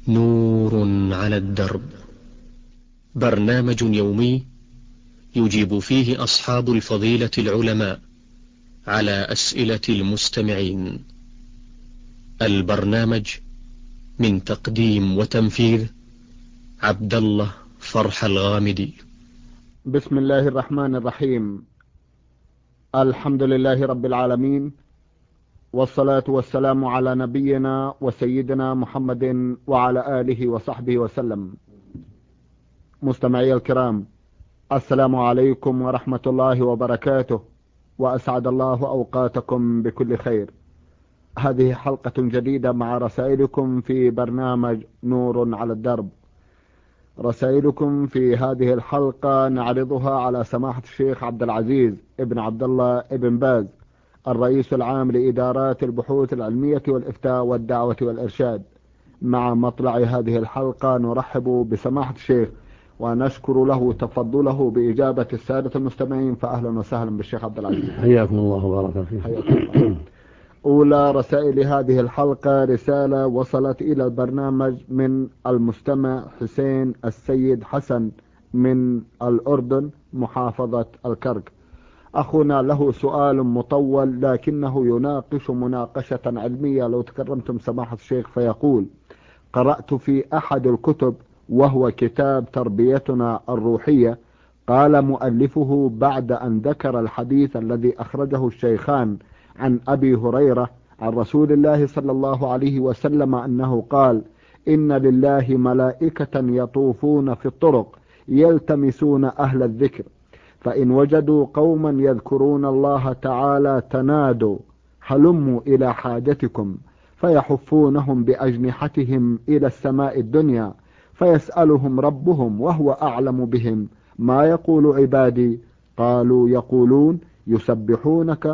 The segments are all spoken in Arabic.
نور على الدرب، برنامج يومي يجيب فيه أصحاب الفضيلة العلماء على أسئلة المستمعين. البرنامج من تقديم وتنفيذ عبد الله فرح الغامدي. بسم الله الرحمن الرحيم. الحمد لله رب العالمين، والصلاة والسلام على نبينا وسيدنا محمد وعلى آله وصحبه وسلم. مستمعي الكرام، السلام عليكم ورحمة الله وبركاته، وأسعد الله أوقاتكم بكل خير. هذه حلقة جديدة مع رسائلكم في برنامج نور على الدرب. رسائلكم في هذه الحلقة نعرضها على سماحة الشيخ عبد العزيز ابن عبد الله ابن باز، الرئيس العام لإدارات البحوث العلمية والإفتاء والدعوة والإرشاد. مع مطلع هذه الحلقة نرحب بسماحة الشيخ ونشكر له تفضله بإجابة السادة المستمعين، فأهلا وسهلا بالشيخ عبد العزيز. حياكم الله وبارك فيكم. أولى رسائل هذه الحلقة رسالة وصلت إلى البرنامج من المستمع حسين السيد حسن من الأردن محافظة الكرك. أخونا له سؤال مطول لكنه يناقش مناقشة علمية، لو تكرمتم سماحة الشيخ. فيقول: قرأت في أحد الكتب وهو كتاب تربيتنا الروحية، قال مؤلفه بعد أن ذكر الحديث الذي أخرجه الشيخان عن أبي هريرة عن رسول الله صلى الله عليه وسلم أنه قال: إن لله ملائكة يطوفون في الطرق يلتمسون أهل الذكر، فإن وجدوا قوما يذكرون الله تعالى تنادوا هلموا إلى حاجتكم، فيحفونهم بأجنحتهم إلى السماء الدنيا، فيسألهم ربهم وهو أعلم بهم: ما يقول عبادي؟ قالوا: يقولون يسبحونك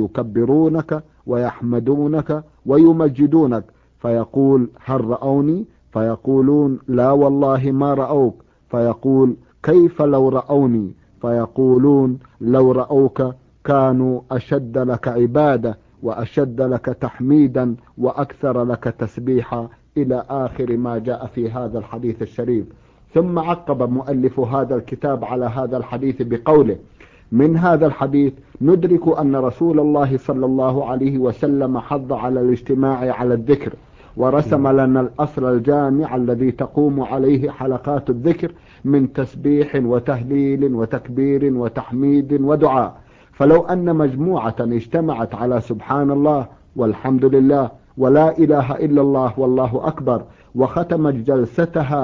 ويكبرونك ويحمدونك ويمجدونك. فيقول: هل رأوني؟ فيقولون: لا والله ما رأوك. فيقول: كيف لو رأوني؟ فيقولون: لو رأوك كانوا أشد لك عبادة وأشد لك تحميدا وأكثر لك تسبيحا، إلى آخر ما جاء في هذا الحديث الشريف. ثم عقب مؤلف هذا الكتاب على هذا الحديث بقوله: من هذا الحديث ندرك أن رسول الله صلى الله عليه وسلم حض على الاجتماع على الذكر، ورسم لنا الأصل الجامع الذي تقوم عليه حلقات الذكر من تسبيح وتهليل وتكبير وتحميد ودعاء. فلو أن مجموعة اجتمعت على سبحان الله والحمد لله ولا إله إلا الله والله أكبر، وختمت جلستها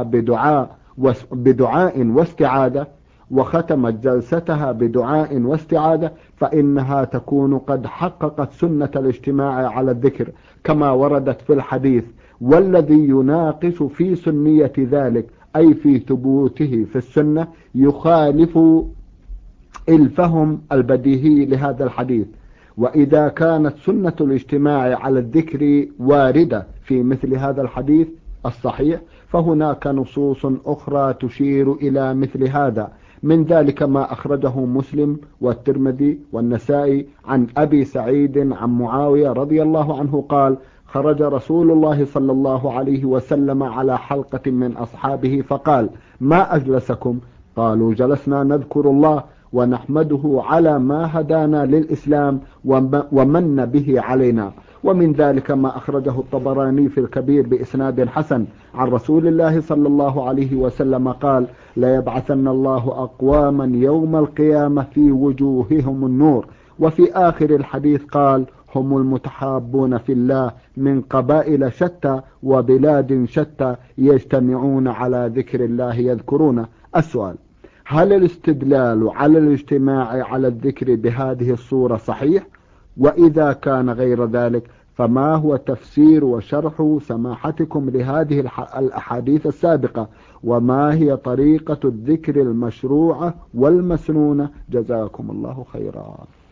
بدعاء واستعاذة، فإنها تكون قد حققت سنة الاجتماع على الذكر كما وردت في الحديث. والذي يناقش في سنية ذلك أي في ثبوته في السنة يخالف الفهم البديهي لهذا الحديث. وإذا كانت سنة الاجتماع على الذكر واردة في مثل هذا الحديث الصحيح، فهناك نصوص أخرى تشير إلى مثل هذا، من ذلك ما أخرجه مسلم والترمذي والنسائي عن أبي سعيد عن معاوية رضي الله عنه قال: خرج رسول الله صلى الله عليه وسلم على حلقة من أصحابه فقال: ما أجلسكم؟ قالوا: جلسنا نذكر الله ونحمده على ما هدانا للإسلام ومن به علينا. ومن ذلك ما أخرجه الطبراني في الكبير بإسناد حسن عن رسول الله صلى الله عليه وسلم قال: لا يبعثن الله أقواما يوم القيامة في وجوههم النور. وفي آخر الحديث قال: هم المتحابون في الله من قبائل شتى وبلاد شتى يجتمعون على ذكر الله يذكرونه. السؤال: هل الاستدلال على الاجتماع على الذكر بهذه الصورة صحيح؟ وإذا كان غير ذلك فما هو تفسير وشرح سماحتكم لهذه الأحاديث السابقة؟ وما هي طريقة الذكر المشروعة والمسنونة؟ جزاكم الله خيرا.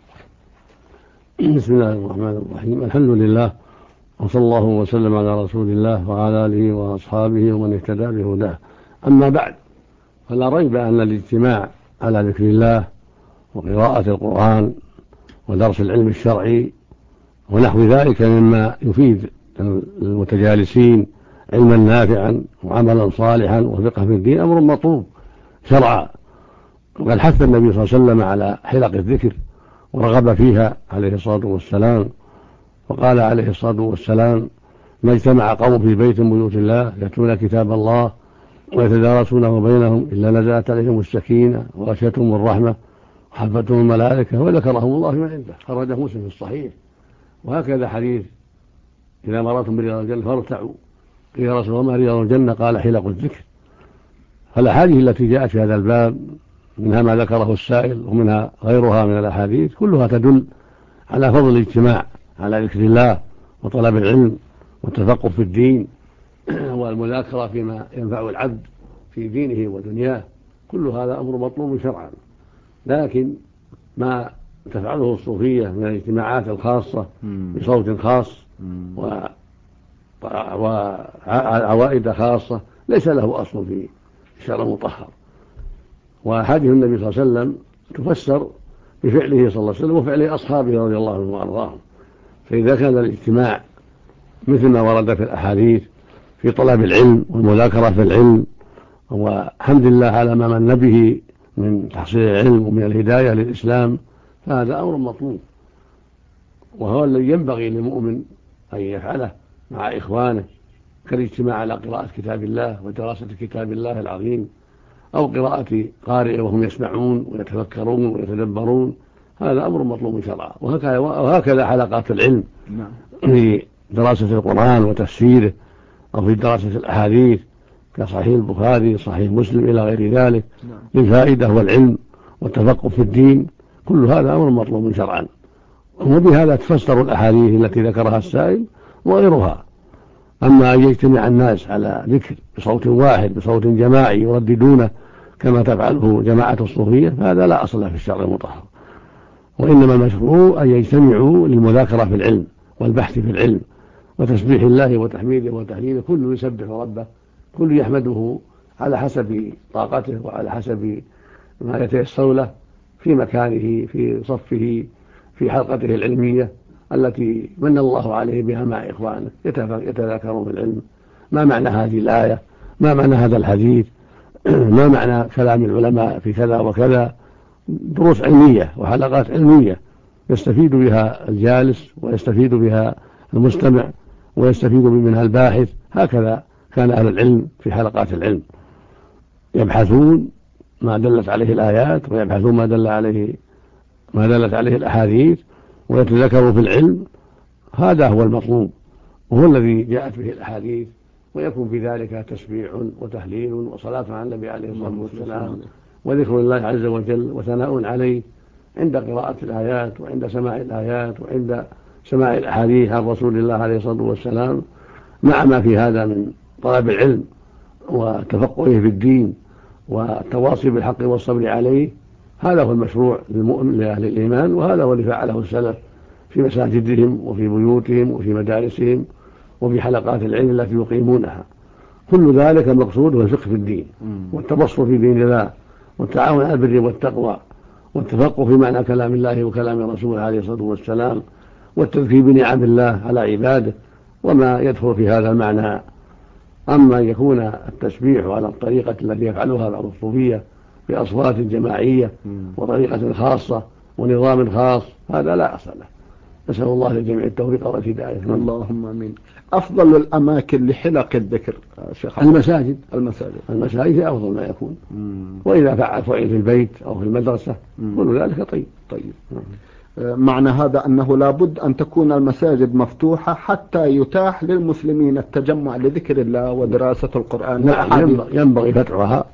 بسم الله الرحمن الرحيم. الحمد لله، وصلى الله وسلم على رسول الله وعلى آله وأصحابه ومن اهتدى بهداه. أما بعد، فلا ريب أن الاجتماع على ذكر الله وقراءة القرآن ودرس العلم الشرعي ونحو ذلك مما يفيد المتجالسين علما نافعا وعملا صالحا وفقه في الدين أمر مطلوب شرعا. وقد حث النبي صلى الله عليه وسلم على حلق الذكر ورغب فيها عليه الصلاة والسلام، وقال عليه الصلاة والسلام: ما اجتمع قوم في بيت من بيوت الله يتلون كتاب الله ويتدارسونه بينهم إلا نزلت عليهم السكينة وغشيتهم الرحمة وحفتهم الملائكة وذكرهم الله فيمن عنده. خرجه مسلم في الصحيح. وهكذا حديث: إذا مررتم برياض الجنة فارتعوا. قيل يا رسول الله ما رياض الجنة؟ قال: حلق الذكر. فالأحاديث التي جاءت في هذا الباب منها ما ذكره السائل ومنها غيرها من الأحاديث كلها تدل على فضل الاجتماع على ذكر الله وطلب العلم والتفقه في الدين والمذاكرة فيما ينفع العبد في دينه ودنياه. كل هذا أمر مطلوب شرعا. لكن ما تفعله الصوفية من الاجتماعات الخاصة بصوت خاص وعوائد خاصة ليس له أصل في الشرع المطهر. وحديث النبي صلى الله عليه وسلم تفسر بفعله صلى الله عليه وسلم وفعل أصحابه رضي الله عنهم وأرضاهم. فإذا كان الاجتماع مثل ما ورد في الأحاديث في طلب العلم والمذاكرة في العلم وحمد الله على ما من به من تحصيل العلم ومن الهداية للإسلام، فهذا أمر مطلوب، وهو الذي ينبغي للمؤمن أن يفعله مع إخوانه، كالاجتماع على قراءة كتاب الله ودراسة كتاب الله العظيم، أو قراءة قارئ وهم يسمعون ويتفكرون ويتدبرون. هذا أمر مطلوب شرعا. وهكذا حلقات العلم في دراسة القرآن وتفسيره، أو في دراسة الأحاديث كصحيح البخاري صحيح مسلم إلى غير ذلك للفائدة والعلم والتفقه في الدين. كل هذا أمر مطلوب شرعا. وبهذا تفسر الأحاديث التي ذكرها السائل وغيرها. أما أن يجتمع الناس على ذكر بصوت واحد بصوت جماعي يرددونه كما تفعله جماعة الصوفية فهذا لا أصل في الشرع المطهر. وإنما المشروع أن يجتمعوا للمذاكرة في العلم والبحث في العلم وتسبيح الله وتحميده وتهليله، كل يسبح ربه، كل يحمده على حسب طاقته وعلى حسب ما يتيسر له في مكانه في صفه في حلقته العلمية التي من الله عليه بها مع إخوانه يتذاكرون في العلم. ما معنى هذه الآية؟ ما معنى هذا الحديث؟ ما معنى كلام العلماء في كذا وكذا؟ دروس علمية وحلقات علمية يستفيد بها الجالس ويستفيد بها المستمع ويستفيد منها الباحث. هكذا كان أهل العلم في حلقات العلم يبحثون ما دلت عليه الآيات ويبحثون ما دلت عليه الأحاديث ويتذكروا في العلم. هذا هو المطلوب وهو الذي جاءت به الأحاديث، ويكون في ذلك تسبيح وتهليل وصلاة على النبي عليه الصلاة والسلام وذكر الله عز وجل وثناء عليه عند قراءة الآيات وعند سماع الآيات وعند سماع الأحاديث عن رسول الله عليه الصلاة والسلام، مع ما في هذا من طلب العلم وتفقهه في الدين والتواصي بالحق والصبر عليه. هذا هو المشروع للمؤمن لأهل الإيمان، وهذا هو اللي فعله السلف في مساجدهم وفي بيوتهم وفي مدارسهم وفي حلقات العلم التي يقيمونها. كل ذلك المقصود هو الفقه في الدين والتبصر في دين الله والتعاون على البر والتقوى والتفقه في معنى كلام الله وكلام رسوله عليه الصلاة والسلام والتذكير بنعم الله على عباده وما يدخل في هذا المعنى. أما أن يكون التسبيح على الطريقة التي يفعلها بعض الصوفية بأصوات جماعية وطريقة خاصة ونظام خاص هذا لا أصل له. نسأل الله للجميع التوفيق والهداية. اللهم آمين. أفضل الأماكن لحلق الذكر شيخ؟ المساجد هي أفضل ما يكون. وإذا فعل في البيت أو في المدرسة كل ذلك طيب. معنى هذا أنه لابد أن تكون المساجد مفتوحة حتى يتاح للمسلمين التجمع لذكر الله ودراسة القرآن. نعم، ينبغي فتحها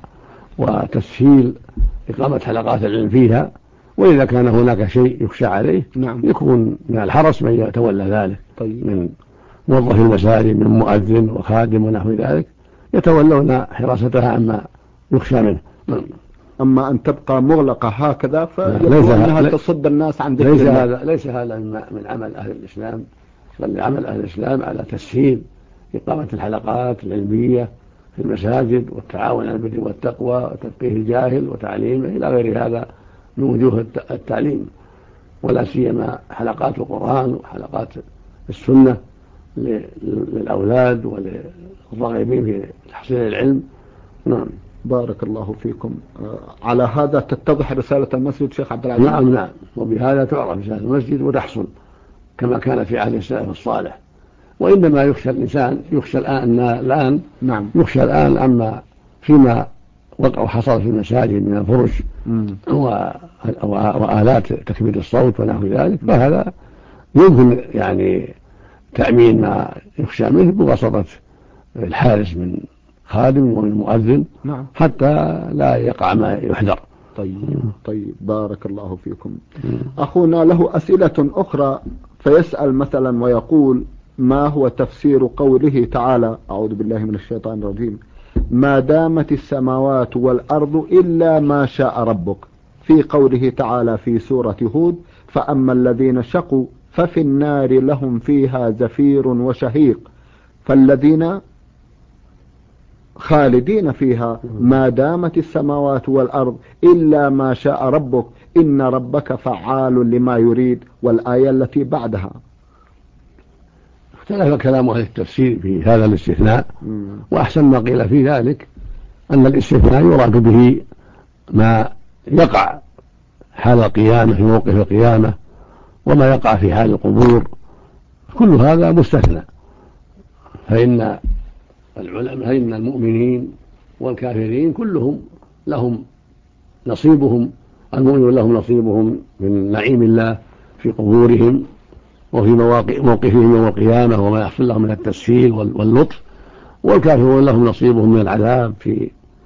وتسهيل إقامة حلقات العلم فيها. وإذا كان هناك شيء يخشى عليه يكون من الحرس من يتولى ذلك. من موظف المساجد من مؤذن وخادم ونحو ذلك يتولون حراستها عما يخشى منه. أما أن تبقى مغلقة هكذا فيجب أنها تصد الناس عن ذكر الله. ليس هذا من عمل أهل الإسلام، بل عمل أهل الإسلام على تسهيل إقامة الحلقات العلمية في المساجد والتعاون على البر والتقوى وتفقيه الجاهل وتعليمه إلى غير هذا من وجوه التعليم، ولا سيما حلقات القرآن وحلقات السنة للأولاد وللراغبين في تحصيل العلم. نعم. بارك الله فيكم. على هذا تتضح رسالة المسجد شيخ عبد العزيز؟ نعم، وبهذا تعرف رسالة المسجد وتحصل كما كانت في عهد السلف الصالح. وإنما يخشى الإنسان يخشى الآن أما فيما حصل في المساجد من الفرش وآلات تكبير الصوت ونحو ذلك، فهذا يمكن يعني تأمين ما يخشى منه بواسطة الحارس من خادم ومن مؤذن حتى لا يقع ما يحذر. طيب بارك الله فيكم. أخونا له أسئلة أخرى، فيسأل مثلا ويقول: ما هو تفسير قوله تعالى، أعوذ بالله من الشيطان الرجيم، ما دامت السماوات والأرض إلا ما شاء ربك، في قوله تعالى في سورة هود: فأما الذين شقوا ففي النار لهم فيها زفير وشهيق، فالذين خالدين فيها ما دامت السماوات والأرض إلا ما شاء ربك إن ربك فعال لما يريد، والآية التي بعدها. اختلف كلام أهل التفسير في هذا الاستثناء، وأحسن ما قيل في ذلك أن الاستثناء يراد به ما يقع حال القيامة في موقف القيامة وما يقع في حال القبور، كل هذا مستثنى. فإن المؤمنين والكافرين كلهم لهم نصيبهم، المؤمنون لهم نصيبهم من نعيم الله في قبورهم وفي موقفهم يوم القيامة وما يحصل لهم من التسهيل واللطف، والكافرون لهم نصيبهم من العذاب في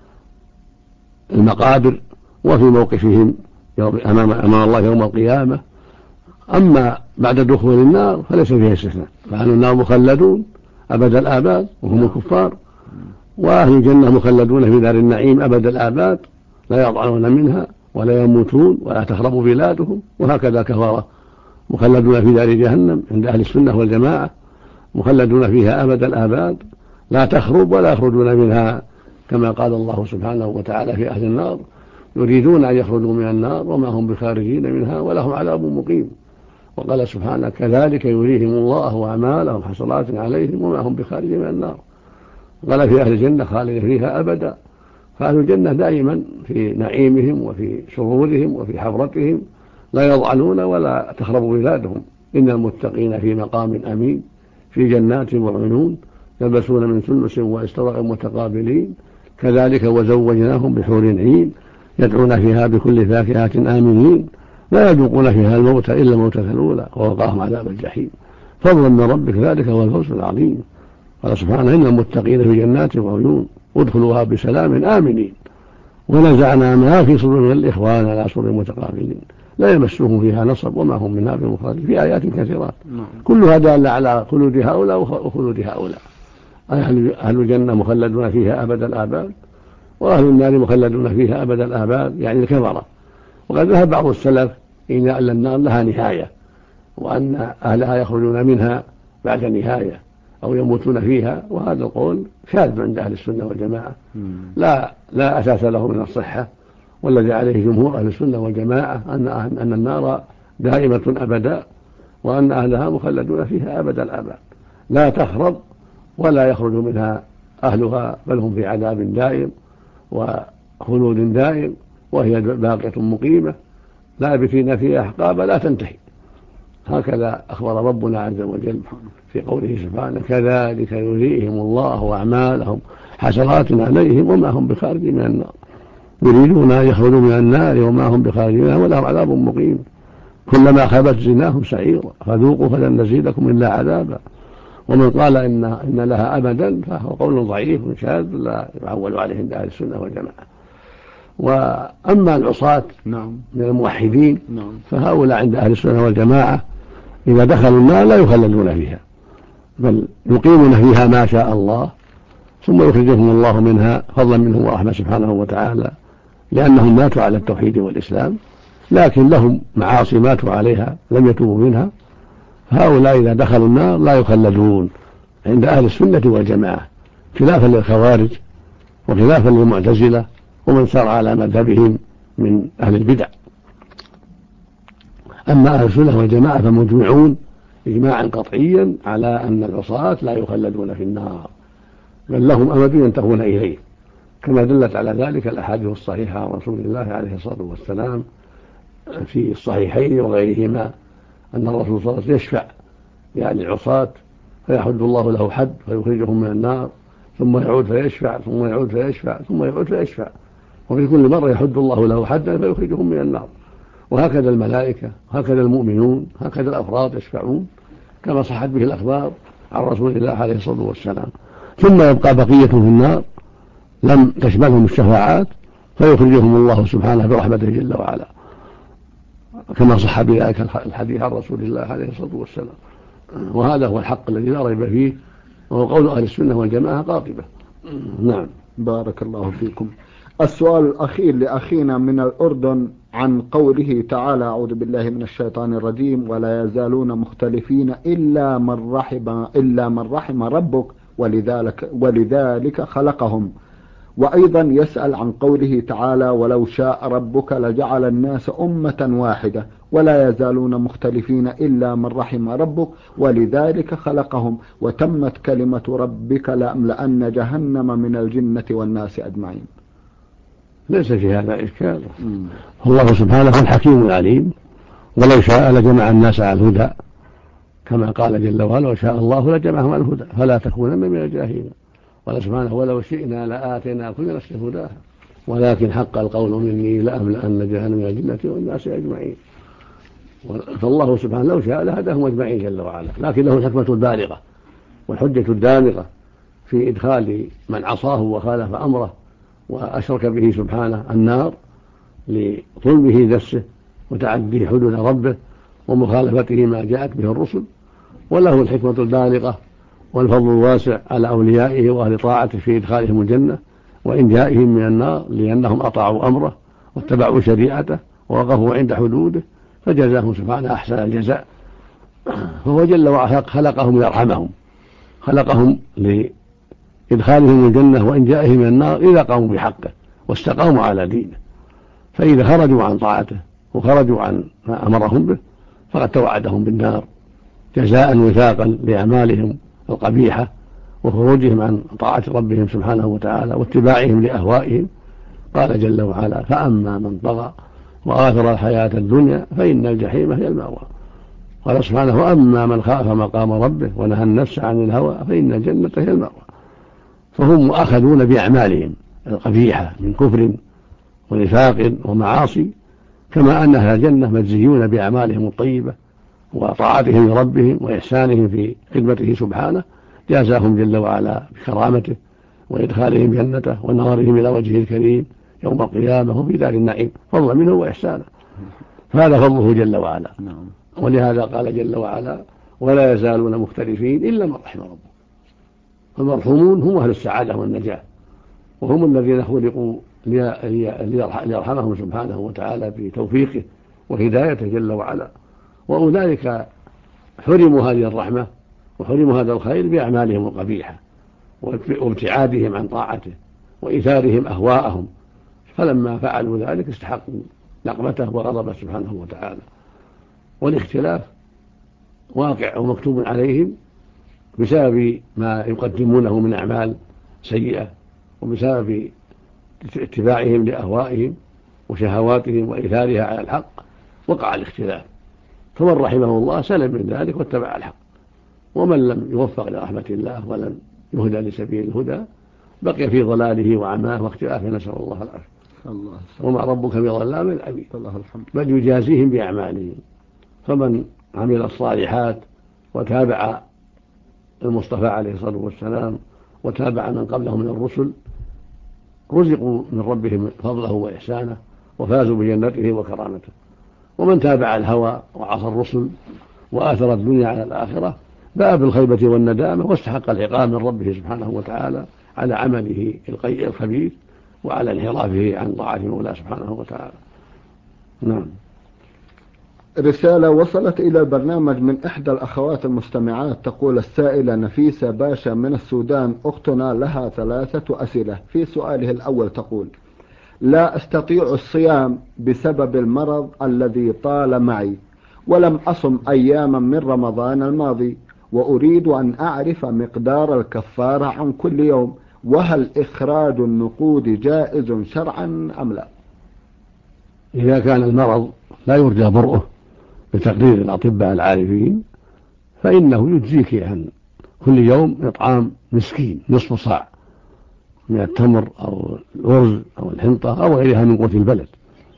المقابر وفي موقفهم أمام الله يوم القيامة. أما بعد دخول النار فليس فيها استثناء، فأهل النار مخلدون أبد الآباد وهم الكفار، وأهل الجنة مخلدون في دار النعيم أبد الآباد لا يضعنون منها ولا يموتون ولا تخرب بلادهم. وهكذا كفارة مخلدون في دار جهنم عند أهل السنة والجماعة، مخلدون فيها أبد الآباد لا تخرب ولا يخرجون منها، كما قال الله سبحانه وتعالى في أهل النار: يريدون أن يخرجوا من النار وما هم بخارجين منها ولهم عذاب مقيم. وقال سبحانه: كذلك يريهم الله أعمالهم حسرات عليهم وما هم بخارجين من النار. قال في أهل الجنة: خالدين فيها أبدا. فأهل الجنة دائما في نعيمهم وفي سرورهم وفي حفرتهم لا يضعنون ولا تخرب بلادهم. إن المتقين في مقام أمين في جنات وعيون يلبسون من سندس واستبرق متقابلين كذلك وزوجناهم بحور عين يدعون فيها بكل فاكهة آمنين لا يذوقون فيها الموت إلا الموتة الأولى ووقاهم عذاب الجحيم فضلا من ربك ذلك هو الفوز العظيم. قال سبحانه: إن المتقين في جنات وعيون ادخلوها بسلام آمنين ونزعنا ما في صدورهم الإخوان على سرر متقابلين لا يمسهم فيها نصب وما هم منها بمخرجين. في آيات كثيرات كلها دالة على خلود هؤلاء وخلود هؤلاء. أهل الجنة مخلدون فيها أبد الآباد وأهل النار مخلدون فيها أبد الآباد، يعني الكفرة. وقد ذهب بعض السلف إلى أن النار لها نهاية وأن أهلها يخرجون منها بعد نهاية أو يموتون فيها، وهذا القول شاذ عند أهل السنة والجماعة لا أساس له من الصحة، والذي عليه جمهور أهل السنة والجماعة أن النار دائمة أبدا وأن أهلها مخلدون فيها أبد الآباد لا تخرب ولا يخرج منها أهلها بل هم في عذاب دائم وخلود دائم وهي باقية مقيمة لابثين فيها أحقابا لا تنتهي. هكذا أخبر ربنا عز وجل في قوله سبحانه: كذلك يريهم الله أعمالهم حسرات عليهم وما هم بخارجين من النار يريدون أن يخرجوا من النار وما هم بخارجين منها ولهم عذاب مقيم كلما خبت زدناهم سعيرا فذوقوا فلن نزيدكم إلا عذابا. ومن قال إن لها أبدا فهو قول ضعيف شاذ لا يعول عليه عند أهل السنة والجماعة. وأما العصاة من الموحدين فهؤلاء عند أهل السنة والجماعة إذا دخلوا النار لا يخلدون فيها بل يقيمون فيها ما شاء الله ثم يخرجهم الله منها فضلا منه ورحمة سبحانه وتعالى لأنهم ماتوا على التوحيد والإسلام، لكن لهم معاصي ماتوا عليها لم يتوبوا منها. هؤلاء إذا دخلوا النار لا يخلدون عند أهل السنة والجماعة خلافا للخوارج وخلافا للمعتزلة ومن سار على مذهبهم من أهل البدع. أما أهل السنة والجماعة فمجمعون إجماعا قطعيا على أن العصاة لا يخلدون في النار، بل لهم أمد ينتهون إليه، كما دلت على ذلك الأحاديث الصحيحة عن رسول الله عليه الصلاة والسلام في الصحيحين وغيرهما، أن الرسول صلى الله عليه وسلم يشفع يعني العصاة فيحد الله له حد فيخرجهم من النار، ثم يعود فيشفع، ثم يعود فيشفع، ثم يعود فيشفع، وفي كل مرة يحد الله له حدا فيخرجهم من النار. وهكذا الملائكة، هكذا المؤمنون، هكذا الأفراد يشفعون كما صحت به الأخبار عن رسول الله عليه الصلاة والسلام. ثم يبقى بقية في النار لم تشملهم الشفاعات فيخرجهم الله سبحانه برحمته جل وعلا، كما صح بذلك الحديث عن رسول الله عليه الصلاة والسلام. وهذا هو الحق الذي لا ريب فيه، وهو قول أهل السنة والجماعة قاطبة. نعم. بارك الله فيكم. السؤال الأخير لأخينا من الأردن عن قوله تعالى: أعوذ بالله من الشيطان الرجيم: ولا يزالون مختلفين إلا من رحم ربك ولذلك خلقهم. وأيضا يسأل عن قوله تعالى: ولو شاء ربك لجعل الناس أمة واحدة ولا يزالون مختلفين إلا من رحم ربك ولذلك خلقهم وتمت كلمة ربك لأملأن جهنم من الجنة والناس أجمعين. ليس في هذا إشكال، الله سبحانه هو الحكيم العليم، ولو شاء لجمع الناس على الهدى، كما قال جل وعلا: وشاء الله لجمعهم على الهدى فلا تكونن من الجاهلين. قال سبحانه: ولو شئنا لآتينا كل نفس هداها ولكن حق القول مني لأملأن جهنم من الجنة والناس أجمعين. فالله سبحانه لو شاء لهداهم أجمعين جل وعلا، لكن له الحكمة البالغة والحجة الدامغة في إدخال من عصاه وخالف أمره وأشرك به سبحانه النار لظلمه نفسه وتعديه حدود ربه ومخالفته ما جاءت به الرسل، وله الحكمة البالغة والفضل الواسع على أوليائه وأهل طاعته في إدخالهم الجنة وإنجائهم من النار، لأنهم أطاعوا أمره واتبعوا شريعته ووقفوا عند حدوده فجزاهم سبحانه أحسن الجزاء. فهو جل وعلا خلقهم ليرحمهم، خلقهم لإدخالهم الجنة وإنجائهم من النار إذا قاموا بحقه واستقاموا على دينه. فإذا خرجوا عن طاعته وخرجوا عن ما أمرهم به فقد توعدهم بالنار جزاء وفاقا لأعمالهم القبيحة وخروجهم عن طاعة ربهم سبحانه وتعالى واتباعهم لأهوائهم. قال جل وعلا: فأما من طغى وآثر الحياة الدنيا فإن الجحيم هي المأوى. قال سبحانه: وأما من خاف مقام ربه ونهى النفس عن الهوى فإن الجنة هي المأوى. فهم مؤاخذون بأعمالهم القبيحة من كفر ونفاق ومعاصي، كما أن أهل الجنة مجزيون بأعمالهم الطيبة وطاعتهم لربهم وإحسانهم في خدمته سبحانه، جازاهم جل وعلا بكرامته وإدخالهم جنته ونظرهم إلى وجهه الكريم يوم القيامة وفي دار النعيم، فضلا منه وإحسانه، فهذا فضله جل وعلا. ولهذا قال جل وعلا: ولا يزالون مختلفين إلا من رحم ربك. فالمرحومون هم أهل السعادة والنجاة، وهم الذين خلقوا ليرحمهم سبحانه وتعالى بتوفيقه وهدايته جل وعلا، وأولئك حرموا هذه الرحمة وحرموا هذا الخير بأعمالهم القبيحة وابتعادهم عن طاعته وإيثارهم أهواءهم، فلما فعلوا ذلك استحقوا نقمته وغضبه سبحانه وتعالى. والاختلاف واقع ومكتوب عليهم بسبب ما يقدمونه من أعمال سيئة وبسبب اتباعهم لأهوائهم وشهواتهم وإيثارها على الحق وقع الاختلاف. فمن رحمه الله سلم من ذلك واتبع الحق، ومن لم يوفق لرحمة الله ولم يهدى لسبيل الهدى بقي في ضلاله وعماه واختلافه، نسأل الله العافية. وما ربك بظلام للعبيد، بل يجازيهم بأعمالهم. فمن عمل الصالحات وتابع المصطفى عليه الصلاة والسلام وتابع من قبله من الرسل رزقوا من ربهم فضله وإحسانه وفازوا بجنته وكرامته. ومن تابع الهوى وعصى الرسل وآثر الدنيا على الآخرة باء بالخيبة والندامة واستحق العقاب من ربه سبحانه وتعالى على عمله الخبيث وعلى انحرافه عن طاعة مولاه سبحانه وتعالى. نعم. رسالة وصلت إلى البرنامج من إحدى الأخوات المستمعات، تقول السائلة نفيسة باشا من السودان، أختنا لها 3 أسئلة. في سؤاله الأول تقول: لا أستطيع الصيام بسبب المرض الذي طال معي، ولم أصم أياما من رمضان الماضي، وأريد أن أعرف مقدار الكفارة عن كل يوم، وهل إخراج النقود جائز شرعا أم لا؟ إذا كان المرض لا يرجى برؤه بتقدير الأطباء العارفين فإنه يجزيك عن كل يوم إطعام مسكين نصف صاع من التمر أو الأرز أو الحنطة أو غيرها من قوت البلد،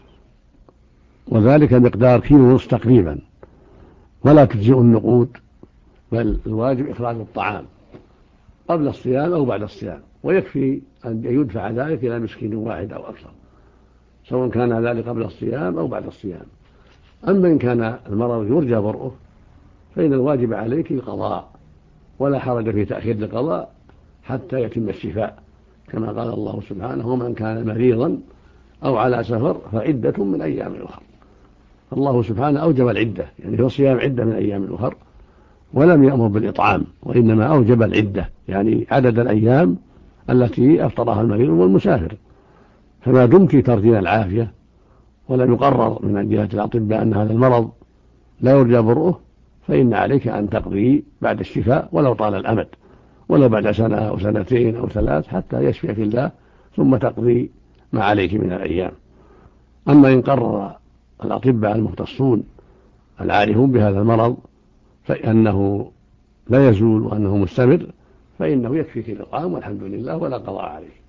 وذلك مقدار كيلو ونصف تقريبا، ولا تجزئ النقود، بل الواجب إخراج الطعام قبل الصيام أو بعد الصيام، ويكفي أن يدفع ذلك إلى مسكين واحد أو أكثر، سواء كان ذلك قبل الصيام أو بعد الصيام. أما إن كان المرض يرجى برؤه فإن الواجب عليك القضاء، ولا حرج في تأخير القضاء حتى يتم الشفاء، كما قال الله سبحانه: ومن كان مريضا أو على سفر فعدة من أيام أخر. الله سبحانه أوجب العدة، يعني في الصيام عدة من أيام أخر، ولم يأمر بالإطعام، وإنما أوجب العدة، يعني عدد الأيام التي أفطرها المريض والمسافر. فما دمت ترجين العافية ولم يقرر من جهة الأطباء أن هذا المرض لا يرجى برؤه فإن عليك أن تقضي بعد الشفاء ولو طال الأمد، ولو بعد سنة أو سنتين أو ثلاث حتى يشفيك الله، ثم تقضي ما عليك من الأيام. أما إن قرر الأطباء المختصون العارفون بهذا المرض فإنه لا يزول وأنه مستمر فإنه يكفيك الإطعام والحمد لله ولا قضاء عليه.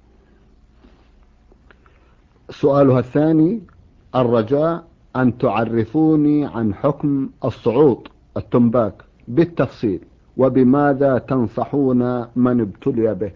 سؤالها الثاني: الرجاء أن تعرفوني عن حكم الصعوط التنباك بالتفصيل، وبماذا تنصحون من ابتلي به؟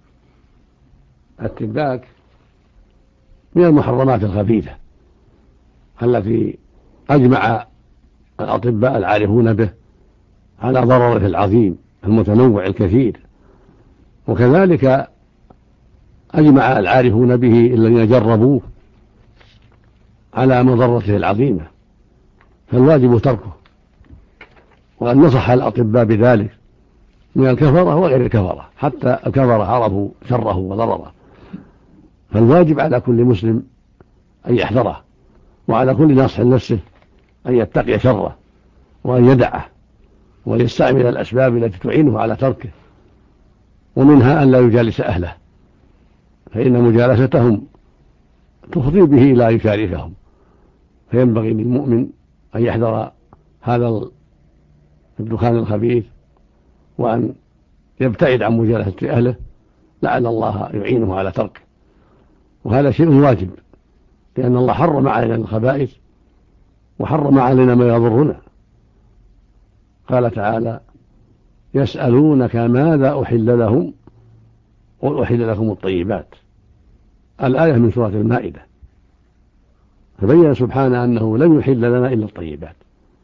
التنباك من المحرمات الخبيثة التي أجمع الأطباء العارفون به على ضرره العظيم المتنوع الكثير، وكذلك أجمع العارفون به الذين جربوه على مضرته العظيمة، فالواجب تركه. وأن نصح الأطباء بذلك من الكفرة وغير الكفرة، حتى الكفرة عرفوا شره وضرره، فالواجب على كل مسلم أن يحذره، وعلى كل ناصح نفسه أن يتقي شره وأن يدعه وأن يستعمل الأسباب التي تعينه على تركه، ومنها أن لا يجالس أهله، فإن مجالستهم تفضي به إلى أن يشاركهم، فينبغي للمؤمن أن يحذر هذا الدخان الخبيث وأن يبتعد عن مجالسة أهله لعل الله يعينه على تركه، وهذا شيء واجب، لأن الله حرم علينا الخبائث وحرم علينا ما يضرنا. قال تعالى: يسألونك ماذا أحل لهم قل أحل لكم الطيبات، الآية من سورة المائدة، فبين سبحانه أنه لم يحل لنا إلا الطيبات.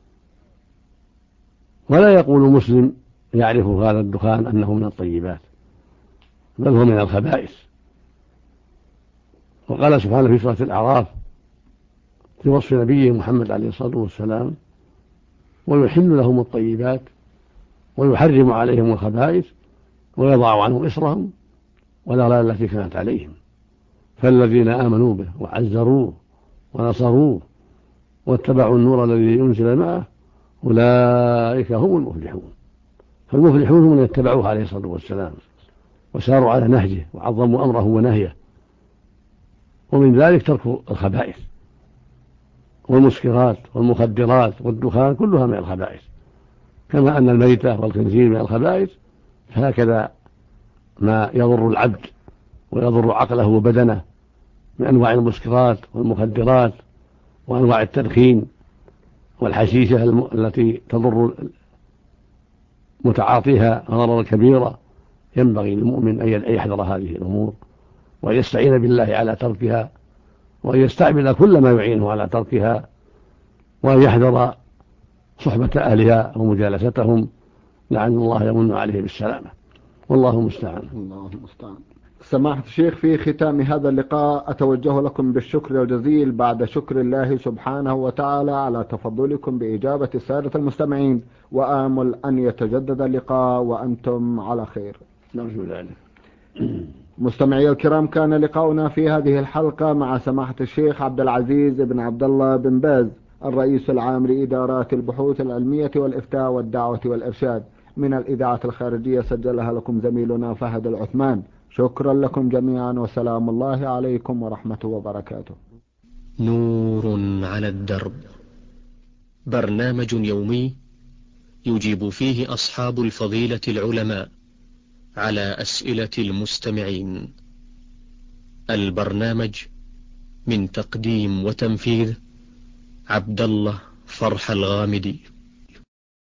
ولا يقول مسلم يعرف هذا الدخان أنه من الطيبات، بل هو من الخبائث. وقال سبحانه في سورة الأعراف في وصف نبيه محمد عليه الصلاة والسلام: ويحل لهم الطيبات ويحرم عليهم الخبائث ويضع عنهم إصرهم والأغلال التي كانت عليهم. فالذين آمنوا به وعزروه ونصروه واتبعوا النور الذي أنزل معه أولئك هم المفلحون. فالمفلحون هم من اتبعوه عليه الصلاة والسلام وساروا على نهجه وعظموا أمره ونهيه، ومن ذلك ترك الخبائث والمسكرات والمخدرات والدخان كلها من الخبائث، كما أن الميتة والخنزير من الخبائث، فهكذا ما يضر العبد ويضر عقله وبدنه من أنواع المسكرات والمخدرات وأنواع التدخين والحشيشة التي تضر متعاطيها ضررا كبيرا. ينبغي للمؤمن أن يحذر هذه الأمور وأن يستعين بالله على تركها، وأن يستعمل كل ما يعينه على تركها، وأن يحذر صحبة أهلها ومجالستهم، لعل الله يمن عليه بالسلامة، والله المستعان. الله المستعان. سماحة الشيخ، في ختام هذا اللقاء أتوجه لكم بالشكر الجزيل بعد شكر الله سبحانه وتعالى على تفضلكم بإجابة السادة المستمعين، وآمل أن يتجدد اللقاء وأنتم على خير. نرجو ذلك. مستمعي الكرام، كان لقاؤنا في هذه الحلقة مع سماحة الشيخ عبد العزيز بن عبد الله بن باز الرئيس العام لإدارات البحوث العلمية والإفتاء والدعوة والإرشاد. من الإذاعة الخارجية سجلها لكم زميلنا فهد العثمان. شكرا لكم جميعا، وسلام الله عليكم ورحمة وبركاته. نور على الدرب، برنامج يومي يجيب فيه أصحاب الفضيلة العلماء على أسئلة المستمعين. البرنامج من تقديم وتنفيذ عبد الله فرح الغامدي.